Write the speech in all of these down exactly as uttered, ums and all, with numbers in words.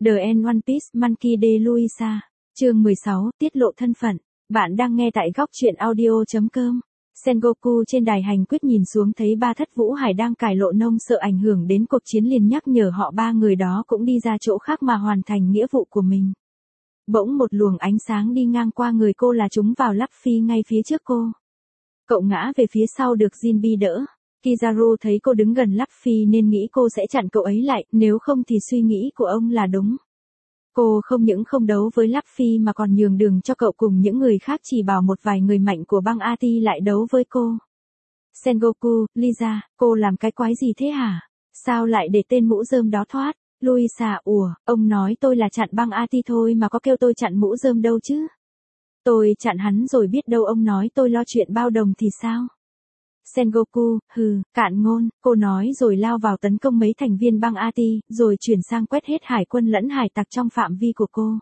The End One Piece Monkey D. Luisa. Chương mười sáu, tiết lộ thân phận. Bạn đang nghe tại góc truyện audio chấm com. Sengoku trên đài hành quyết nhìn xuống thấy ba thất vũ hải đang cải lộ nông, sợ ảnh hưởng đến cuộc chiến liền nhắc nhở họ ba người đó cũng đi ra chỗ khác mà hoàn thành nghĩa vụ của mình. Bỗng một luồng ánh sáng đi ngang qua người cô là trúng vào Luffy ngay phía trước cô. Cậu ngã về phía sau được Jinbe đỡ. Kizaru thấy cô đứng gần Luffy nên nghĩ cô sẽ chặn cậu ấy lại, nếu không thì suy nghĩ của ông là đúng. Cô không những không đấu với Luffy mà còn nhường đường cho cậu cùng những người khác, chỉ bảo một vài người mạnh của băng Ati lại đấu với cô. Sengoku, Lisa, cô làm cái quái gì thế hả? Sao lại để tên mũ rơm đó thoát? Luisa, ủa, ông nói tôi là chặn băng Ati thôi mà có kêu tôi chặn mũ rơm đâu chứ? Tôi chặn hắn rồi, biết đâu ông nói tôi lo chuyện bao đồng thì sao? Sengoku, hừ, cạn ngôn, cô nói rồi lao vào tấn công mấy thành viên băng Ati, rồi chuyển sang quét hết hải quân lẫn hải tặc trong phạm vi của cô.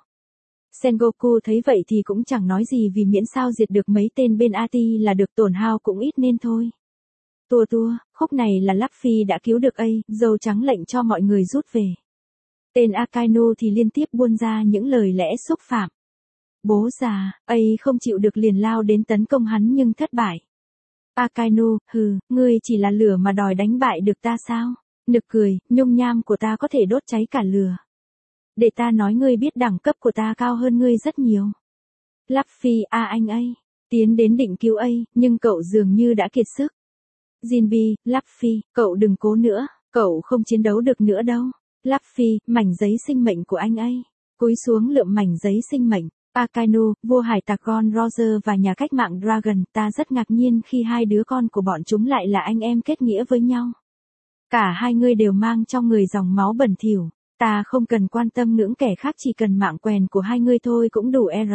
Sengoku thấy vậy thì cũng chẳng nói gì, vì miễn sao diệt được mấy tên bên Ati là được, tổn hao cũng ít nên thôi. Tua tua, khúc này là Luffy đã cứu được A, dâu trắng lệnh cho mọi người rút về. Tên Akainu thì liên tiếp buôn ra những lời lẽ xúc phạm. Bố già, A không chịu được liền lao đến tấn công hắn nhưng thất bại. Akainu, hừ, ngươi chỉ là lửa mà đòi đánh bại được ta sao? Nực cười, nhung nham của ta có thể đốt cháy cả lửa. Để ta nói ngươi biết đẳng cấp của ta cao hơn ngươi rất nhiều. Luffy, a anh A, tiến đến định cứu A, nhưng cậu dường như đã kiệt sức. Jinbe, Luffy, cậu đừng cố nữa, cậu không chiến đấu được nữa đâu. Luffy, mảnh giấy sinh mệnh của anh A. Cúi xuống lượm mảnh giấy sinh mệnh. Akainu, vua hải tặc Gon Roger và nhà cách mạng Dragon, ta rất ngạc nhiên khi hai đứa con của bọn chúng lại là anh em kết nghĩa với nhau. Cả hai ngươi đều mang trong người dòng máu bẩn thỉu, ta không cần quan tâm ngưỡng kẻ khác, chỉ cần mạng quèn của hai ngươi thôi cũng đủ R.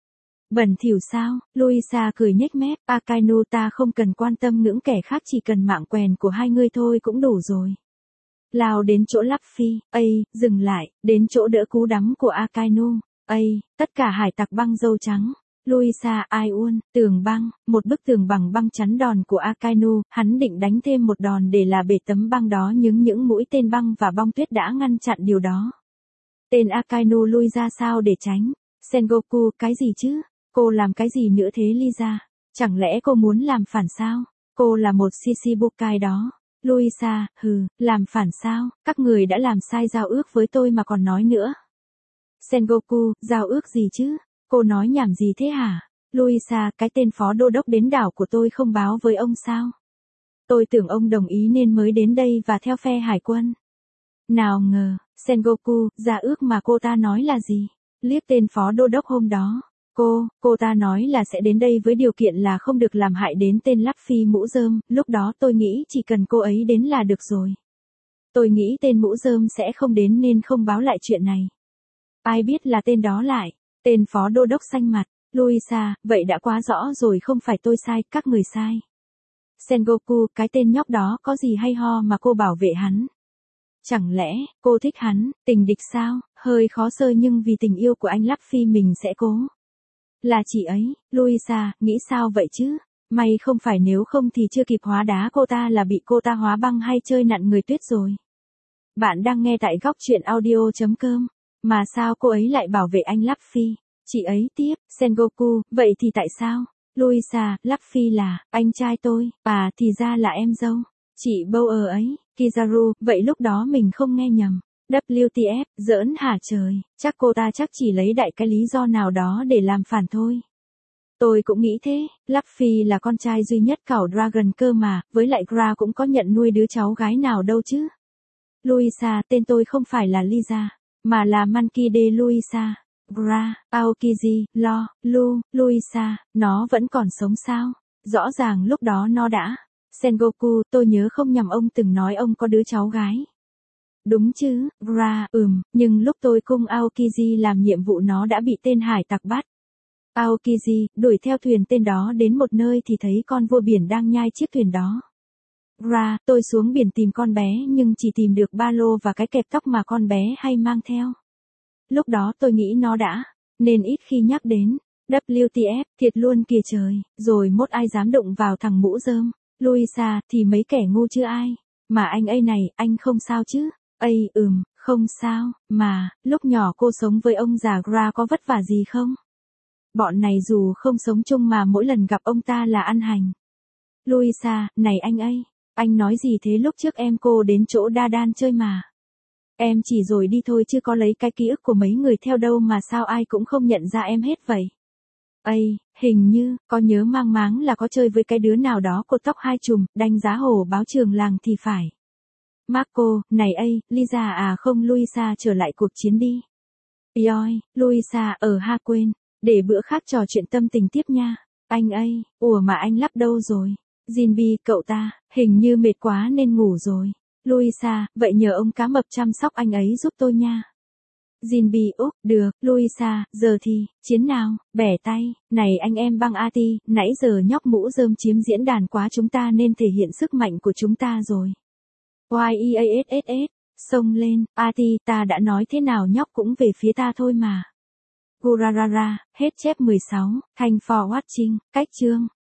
Bẩn thỉu sao? Luisa cười nhếch mép, Akainu, ta không cần quan tâm ngưỡng kẻ khác, chỉ cần mạng quèn của hai ngươi thôi cũng đủ rồi. Lao đến chỗ Luffy, A, dừng lại, đến chỗ đỡ cú đắm của Akainu. A, tất cả hải tặc băng dâu trắng. Luisa, Aiun, tường băng, một bức tường bằng băng chắn đòn của Akainu, hắn định đánh thêm một đòn để là bể tấm băng đó, nhưng những mũi tên băng và bông tuyết đã ngăn chặn điều đó. Tên Akainu lui ra sao để tránh. Sengoku, cái gì chứ? Cô làm cái gì nữa thế Lisa? Chẳng lẽ cô muốn làm phản sao? Cô là một Shichibukai đó. Luisa, hừ, làm phản sao? Các người đã làm sai giao ước với tôi mà còn nói nữa. Sengoku, giao ước gì chứ? Cô nói nhảm gì thế hả? Luisa, cái tên phó đô đốc đến đảo của tôi không báo với ông sao? Tôi tưởng ông đồng ý nên mới đến đây và theo phe hải quân. Nào ngờ, Sengoku, giao ước mà cô ta nói là gì? Liếc tên phó đô đốc hôm đó. Cô, cô ta nói là sẽ đến đây với điều kiện là không được làm hại đến tên Luffy mũ rơm, lúc đó tôi nghĩ chỉ cần cô ấy đến là được rồi. Tôi nghĩ tên mũ rơm sẽ không đến nên không báo lại chuyện này. Ai biết là tên đó lại. Tên phó đô đốc xanh mặt. Luisa, vậy đã quá rõ rồi, không phải tôi sai, các người sai. Sengoku, cái tên nhóc đó có gì hay ho mà cô bảo vệ hắn? Chẳng lẽ, cô thích hắn, tình địch sao? Hơi khó sơ nhưng vì tình yêu của anh Luffy mình sẽ cố. Là chị ấy, Luisa, nghĩ sao vậy chứ? May không phải, nếu không thì chưa kịp hóa đá cô ta là bị cô ta hóa băng hay chơi nặn người tuyết rồi. Bạn đang nghe tại góc truyện audio chấm com. Mà sao cô ấy lại bảo vệ anh Luffy? Chị ấy tiếp, Sengoku, vậy thì tại sao? Luisa, Luffy là, anh trai tôi, à thì ra là em dâu. Chị Bower ấy, Kizaru, vậy lúc đó mình không nghe nhầm. vê kép tê ép, giỡn hả trời, chắc cô ta chắc chỉ lấy đại cái lý do nào đó để làm phản thôi. Tôi cũng nghĩ thế, Luffy là con trai duy nhất cảo Dragon cơ mà, với lại Gra cũng có nhận nuôi đứa cháu gái nào đâu chứ. Luisa, tên tôi không phải là Lisa, mà là Monkey D. Luisa. Gra, Aokiji, Lo, Lu, Luisa, nó vẫn còn sống sao? Rõ ràng lúc đó nó đã. Sengoku, tôi nhớ không nhầm ông từng nói ông có đứa cháu gái. Đúng chứ, Gra, ừm, nhưng lúc tôi cung Aokiji làm nhiệm vụ nó đã bị tên hải tặc bắt. Aokiji, đuổi theo thuyền tên đó đến một nơi thì thấy con vua biển đang nhai chiếc thuyền đó. Gra, tôi xuống biển tìm con bé nhưng chỉ tìm được ba lô và cái kẹp tóc mà con bé hay mang theo. Lúc đó tôi nghĩ nó đã, nên ít khi nhắc đến. vê kép tê ép, thiệt luôn kìa trời, rồi mốt ai dám đụng vào thằng mũ rơm. Luisa, thì mấy kẻ ngu chứ ai. Mà anh A này, anh không sao chứ? A, ừm, Không sao, mà, lúc nhỏ cô sống với ông già Gra có vất vả gì không? Bọn này dù không sống chung mà mỗi lần gặp ông ta là ăn hành. Louisa, này anh ấy, anh nói gì thế, lúc trước em cô đến chỗ Đa Đan chơi mà. Em chỉ rồi đi thôi chứ có lấy cái ký ức của mấy người theo đâu mà sao ai cũng không nhận ra em hết vậy. Ây, hình như, có nhớ mang máng là có chơi với cái đứa nào đó cột tóc hai chùm, đánh giá hổ báo trường làng thì phải. Marco, này ây, Lisa à không Louisa trở lại cuộc chiến đi. Yoi, Louisa ở ha quên, để bữa khác trò chuyện tâm tình tiếp nha. Anh ây, ủa mà anh Lắp đâu rồi? Jinbi, cậu ta, hình như mệt quá nên ngủ rồi. Louisa, vậy nhờ ông cá mập chăm sóc anh ấy giúp tôi nha. Jinbi, úp, được, Louisa, giờ thì, chiến nào, bẻ tay, này anh em băng a tê, nãy giờ nhóc mũ rơm chiếm diễn đàn quá chúng ta nên thể hiện sức mạnh của chúng ta rồi. Y E A S S S, xông lên, a tê, ta đã nói thế nào nhóc cũng về phía ta thôi mà. Gurarara, hết chép mười sáu, thanks for watching, cách chương.